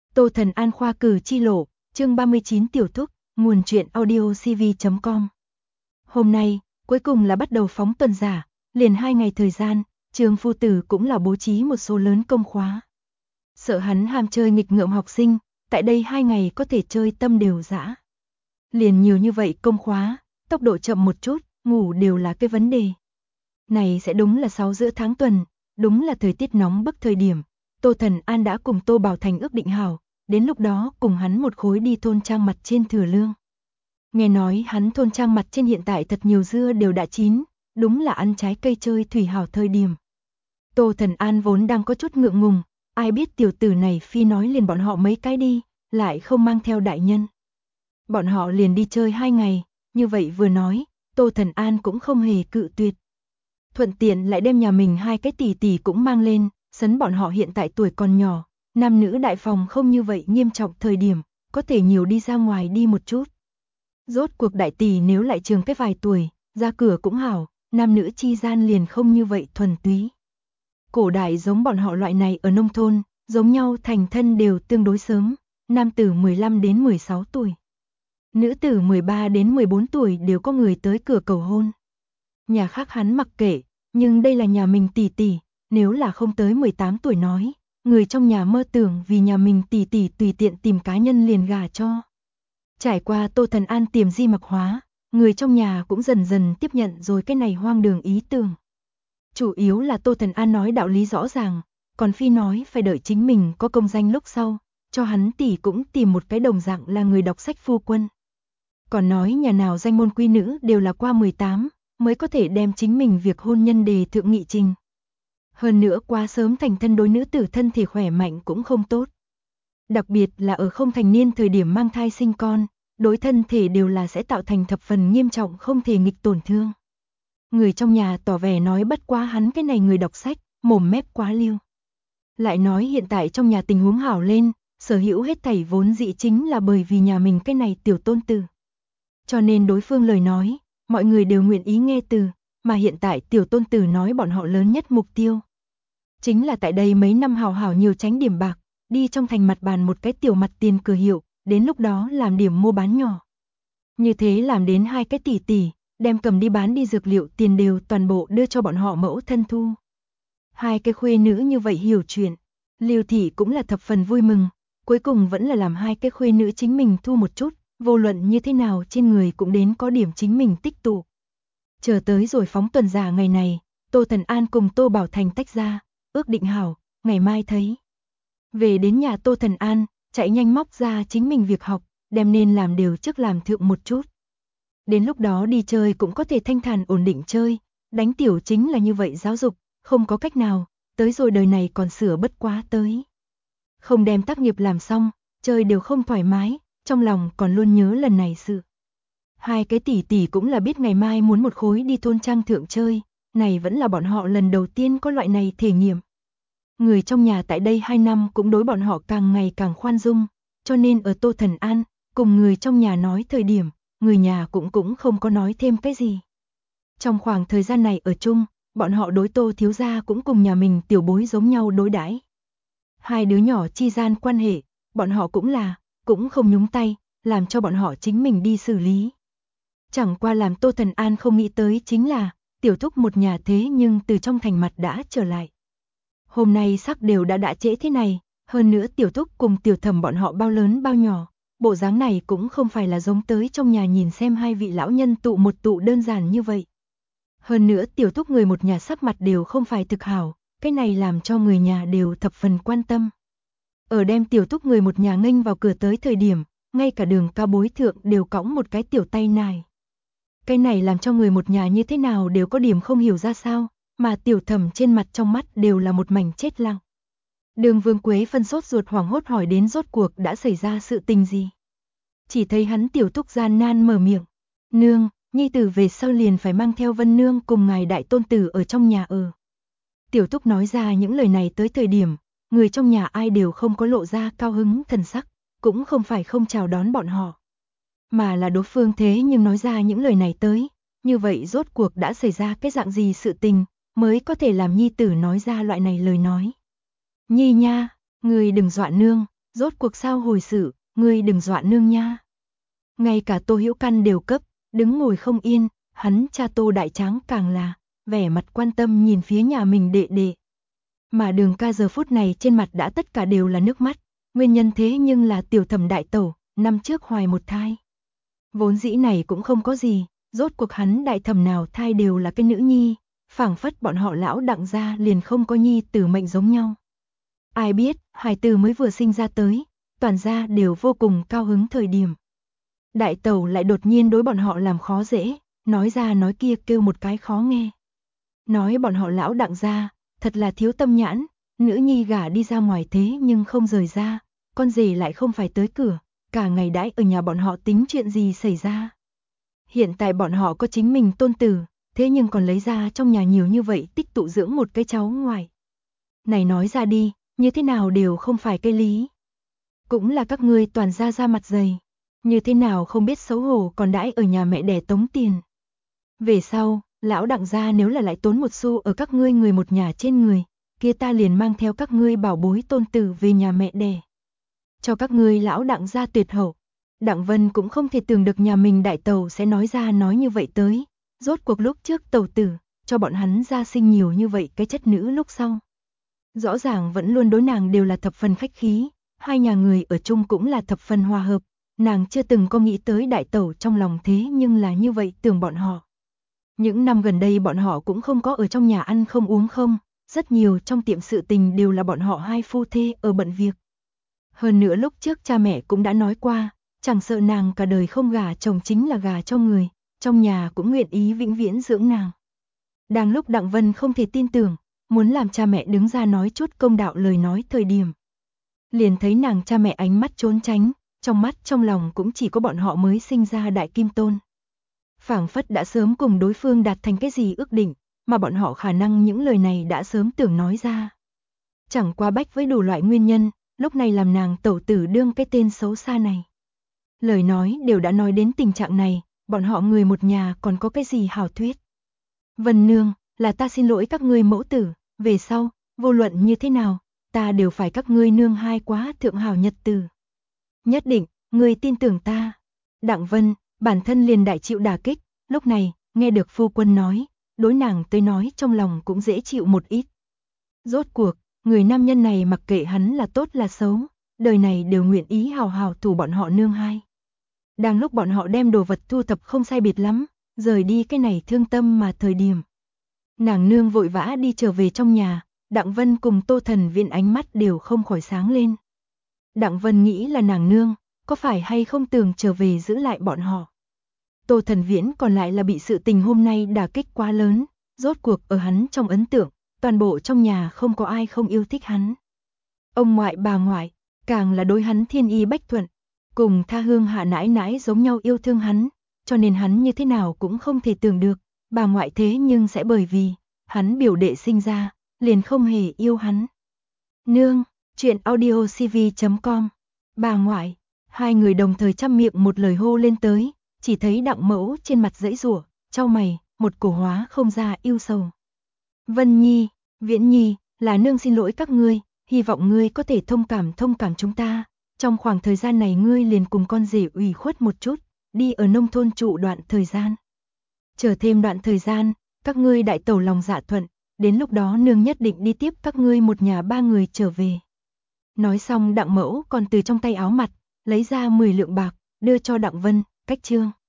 Tô Thần An khoa cử chi lộ, chương 39 tiểu thúc, nguồn truyện audio cv.com. Hôm nay, cuối cùng là bắt đầu phóng tuần giả, liền 2 ngày thời gian, trường phu tử cũng là bố trí một số lớn công khóa. Sợ hắn ham chơi nghịch ngợm học sinh, tại đây 2 ngày có thể chơi tâm đều dã. Liền nhiều như vậy công khóa, tốc độ chậm một chút, ngủ đều là cái vấn đề. Này sẽ đúng là 6 giữa tháng tuần, đúng là thời tiết nóng bức thời điểm. Tô Thần An đã cùng Tô Bảo Thành ước định hảo, đến lúc đó cùng hắn một khối đi thôn trang mặt trên thừa lương. Nghe nói hắn thôn trang mặt trên hiện tại thật nhiều dưa đều đã chín, đúng là ăn trái cây chơi thủy hảo thời điểm. Tô Thần An vốn đang có chút ngượng ngùng, ai biết tiểu tử này phi nói liền bọn họ mấy cái đi, lại không mang theo đại nhân. Bọn họ liền đi chơi 2 ngày, như vậy vừa nói, Tô Thần An cũng không hề cự tuyệt. Thuận tiện lại đem nhà mình 2 cái tỷ tỷ cũng mang lên, sấn bọn họ hiện tại tuổi còn nhỏ, nam nữ đại phòng không như vậy nghiêm trọng thời điểm, có thể nhiều đi ra ngoài đi một chút. Rốt cuộc đại tỷ nếu lại trường cái vài tuổi, ra cửa cũng hảo, nam nữ chi gian liền không như vậy thuần túy. Cổ đại giống bọn họ loại này ở nông thôn, giống nhau thành thân đều tương đối sớm, nam tử 15 đến 16 tuổi. Nữ tử 13 đến 14 tuổi đều có người tới cửa cầu hôn. Nhà khác hắn mặc kệ, nhưng đây là nhà mình tỷ tỷ, nếu là không tới 18 tuổi nói, người trong nhà mơ tưởng vì nhà mình tỷ tỷ tùy tiện tìm cá nhân liền gả cho. Trải qua Tô Thần An tiềm di mặc hóa, người trong nhà cũng dần dần tiếp nhận rồi cái này hoang đường ý tưởng. Chủ yếu là Tô Thần An nói đạo lý rõ ràng, còn phi nói phải đợi chính mình có công danh lúc sau, cho hắn tỷ cũng tìm một cái đồng dạng là người đọc sách phu quân. Còn nói nhà nào danh môn quý nữ đều là qua 18, mới có thể đem chính mình việc hôn nhân đề thượng nghị trình. Hơn nữa quá sớm thành thân đối nữ tử thân thể khỏe mạnh cũng không tốt. Đặc biệt là ở không thành niên thời điểm mang thai sinh con, đối thân thể đều là sẽ tạo thành thập phần nghiêm trọng không thể nghịch tổn thương. Người trong nhà tỏ vẻ nói bất quá hắn cái này người đọc sách, mồm mép quá liêu. Lại nói hiện tại trong nhà tình huống hảo lên, sở hữu hết thảy vốn dĩ chính là bởi vì nhà mình cái này tiểu tôn tử. Cho nên đối phương lời nói, mọi người đều nguyện ý nghe từ, mà hiện tại tiểu tôn tử nói bọn họ lớn nhất mục tiêu. Chính là tại đây mấy năm hào hảo nhiều tránh điểm bạc, đi trong thành mặt bàn một cái tiểu mặt tiền cửa hiệu, đến lúc đó làm điểm mua bán nhỏ. Như thế làm đến 2 cái tỷ tỷ, đem cầm đi bán đi dược liệu tiền đều toàn bộ đưa cho bọn họ mẫu thân thu. 2 cái khuê nữ như vậy hiểu chuyện, Lưu thị cũng là thập phần vui mừng, cuối cùng vẫn là làm 2 cái khuê nữ chính mình thu một chút, vô luận như thế nào trên người cũng đến có điểm chính mình tích tụ. Chờ tới rồi phóng tuần giả ngày này, Tô Thần An cùng Tô Bảo Thành tách ra, ước định hảo, ngày mai thấy. Về đến nhà Tô Thần An, chạy nhanh móc ra chính mình việc học, đem nên làm đều trước làm thượng một chút. Đến lúc đó đi chơi cũng có thể thanh thản ổn định chơi, đánh tiểu chính là như vậy giáo dục, không có cách nào, tới rồi đời này còn sửa bất quá tới. Không đem tác nghiệp làm xong, chơi đều không thoải mái, trong lòng còn luôn nhớ lần này sự. 2 cái tỷ tỷ cũng là biết ngày mai muốn một khối đi thôn trang thượng chơi, này vẫn là bọn họ lần đầu tiên có loại này thể nghiệm. Người trong nhà tại đây 2 năm cũng đối bọn họ càng ngày càng khoan dung, cho nên ở Tô Thần An, cùng người trong nhà nói thời điểm, người nhà cũng không có nói thêm cái gì. Trong khoảng thời gian này ở chung, bọn họ đối Tô thiếu gia cũng cùng nhà mình tiểu bối giống nhau đối đãi. 2 đứa nhỏ chi gian quan hệ, bọn họ cũng không nhúng tay, làm cho bọn họ chính mình đi xử lý. Chẳng qua làm Tô Thần An không nghĩ tới chính là, tiểu thúc một nhà thế nhưng từ trong thành mặt đã trở lại. Hôm nay sắc đều đã trễ thế này, hơn nữa tiểu thúc cùng tiểu thẩm bọn họ bao lớn bao nhỏ, bộ dáng này cũng không phải là giống tới trong nhà nhìn xem 2 vị lão nhân tụ một tụ đơn giản như vậy. Hơn nữa tiểu thúc người một nhà sắc mặt đều không phải thực hảo, cái này làm cho người nhà đều thập phần quan tâm. Ở đem tiểu thúc người một nhà nghênh vào cửa tới thời điểm, ngay cả đường cao bối thượng đều cõng một cái tiểu tay nải. Cái này làm cho người một nhà như thế nào đều có điểm không hiểu ra sao, mà tiểu thẩm trên mặt trong mắt đều là một mảnh chết lặng. Đường Vương Quế phân sốt ruột hoảng hốt hỏi đến rốt cuộc đã xảy ra sự tình gì. Chỉ thấy hắn tiểu thúc gian nan mở miệng, nương, nhi tử về sau liền phải mang theo Vân nương cùng ngài đại tôn tử ở trong nhà ở. Tiểu thúc nói ra những lời này tới thời điểm, người trong nhà ai đều không có lộ ra cao hứng thần sắc, cũng không phải không chào đón bọn họ. Mà là đối phương thế nhưng nói ra những lời này tới, như vậy rốt cuộc đã xảy ra cái dạng gì sự tình, mới có thể làm nhi tử nói ra loại này lời nói. Nhi nha, người đừng dọa nương, rốt cuộc sao hồi sự, ngươi đừng dọa nương nha. Ngay cả Tô Hữu Căn đều cấp, đứng ngồi không yên, hắn cha Tô Đại Tráng càng là vẻ mặt quan tâm nhìn phía nhà mình đệ đệ. Mà Đường Ca giờ phút này trên mặt đã tất cả đều là nước mắt, nguyên nhân thế nhưng là tiểu thẩm đại tẩu, năm trước hoài một thai. Vốn dĩ này cũng không có gì, rốt cuộc hắn đại thẩm nào thai đều là cái nữ nhi, phảng phất bọn họ lão Đặng gia liền không có nhi tử mệnh giống nhau. Ai biết, hài tử mới vừa sinh ra tới, toàn gia đều vô cùng cao hứng thời điểm. Đại tẩu lại đột nhiên đối bọn họ làm khó dễ, nói ra nói kia kêu một cái khó nghe. Nói bọn họ lão Đặng gia, thật là thiếu tâm nhãn, nữ nhi gả đi ra ngoài thế nhưng không rời ra, con rể lại không phải tới cửa, cả ngày đãi ở nhà bọn họ tính chuyện gì xảy ra. Hiện tại bọn họ có chính mình tôn tử, thế nhưng còn lấy ra trong nhà nhiều như vậy tích tụ dưỡng một cái cháu ngoài. Này nói ra đi, như thế nào đều không phải cái lý. Cũng là các ngươi toàn ra mặt dày, như thế nào không biết xấu hổ còn đãi ở nhà mẹ đẻ tống tiền. Về sau, lão Đặng gia nếu là lại tốn một xu ở các ngươi người một nhà trên người, kia ta liền mang theo các ngươi bảo bối tôn tử về nhà mẹ đẻ. Cho các ngươi lão Đặng gia tuyệt hậu. Đặng Vân cũng không thể tưởng được nhà mình đại tàu sẽ nói ra nói như vậy tới. Rốt cuộc lúc trước tàu tử, cho bọn hắn ra sinh nhiều như vậy cái chất nữ lúc sau. Rõ ràng vẫn luôn đối nàng đều là thập phần khách khí, hai nhà người ở chung cũng là thập phần hòa hợp. Nàng chưa từng có nghĩ tới đại tẩu trong lòng thế nhưng là như vậy tưởng bọn họ. Những năm gần đây bọn họ cũng không có ở trong nhà ăn không uống không, rất nhiều trong tiệm sự tình đều là bọn họ hai phu thê ở bận việc. Hơn nữa lúc trước cha mẹ cũng đã nói qua, chẳng sợ nàng cả đời không gả chồng chính là gả cho người, trong nhà cũng nguyện ý vĩnh viễn dưỡng nàng. Đang lúc Đặng Vân không thể tin tưởng, muốn làm cha mẹ đứng ra nói chút công đạo lời nói thời điểm. Liền thấy nàng cha mẹ ánh mắt trốn tránh, trong mắt trong lòng cũng chỉ có bọn họ mới sinh ra đại kim tôn. Phảng phất đã sớm cùng đối phương đạt thành cái gì ước định, mà bọn họ khả năng những lời này đã sớm tưởng nói ra. Chẳng qua bách với đủ loại nguyên nhân, lúc này làm nàng tẩu tử đương cái tên xấu xa này. Lời nói đều đã nói đến tình trạng này, bọn họ người một nhà còn có cái gì hảo thuyết. Vân nương, là ta xin lỗi các ngươi mẫu tử, về sau, vô luận như thế nào, ta đều phải các ngươi nương hai quá thượng hảo nhật tử. Nhất định, ngươi tin tưởng ta. Đặng Vân, bản thân liền đại chịu đả kích, lúc này, nghe được phu quân nói, đối nàng tới nói trong lòng cũng dễ chịu một ít. Rốt cuộc, người nam nhân này mặc kệ hắn là tốt là xấu, đời này đều nguyện ý hào hào thủ bọn họ nương hai. Đang lúc bọn họ đem đồ vật thu thập không sai biệt lắm, rời đi cái này thương tâm mà thời điểm. Nàng nương vội vã đi trở về trong nhà, Đặng Vân cùng Tô Thần Viễn ánh mắt đều không khỏi sáng lên. Đặng Vân nghĩ là nàng nương, có phải hay không tưởng trở về giữ lại bọn họ. Tô Thần Viễn còn lại là bị sự tình hôm nay đả kích quá lớn, rốt cuộc ở hắn trong ấn tượng, toàn bộ trong nhà không có ai không yêu thích hắn. Ông ngoại bà ngoại, càng là đối hắn thiên y bách thuận, cùng Tha Hương Hạ nãi nãi giống nhau yêu thương hắn, cho nên hắn như thế nào cũng không thể tưởng được, bà ngoại thế nhưng sẽ bởi vì hắn biểu đệ sinh ra, liền không hề yêu hắn. Nương, chuyện audiocv.com, bà ngoại, hai người đồng thời chăm miệng một lời hô lên tới, chỉ thấy Đặng Mẫu trên mặt giãy giụa, chau mày, một cổ hóa không ra yêu sầu. Vân Nhi, Viễn Nhi, là nương xin lỗi các ngươi, hy vọng ngươi có thể thông cảm chúng ta. Trong khoảng thời gian này ngươi liền cùng con rể ủy khuất một chút, đi ở nông thôn trụ đoạn thời gian. Chờ thêm đoạn thời gian, các ngươi đại tẩu lòng dạ thuận, đến lúc đó nương nhất định đi tiếp các ngươi một nhà ba người trở về. Nói xong Đặng Mẫu còn từ trong tay áo mặt, lấy ra 10 lượng bạc, đưa cho Đặng Vân, cách chương.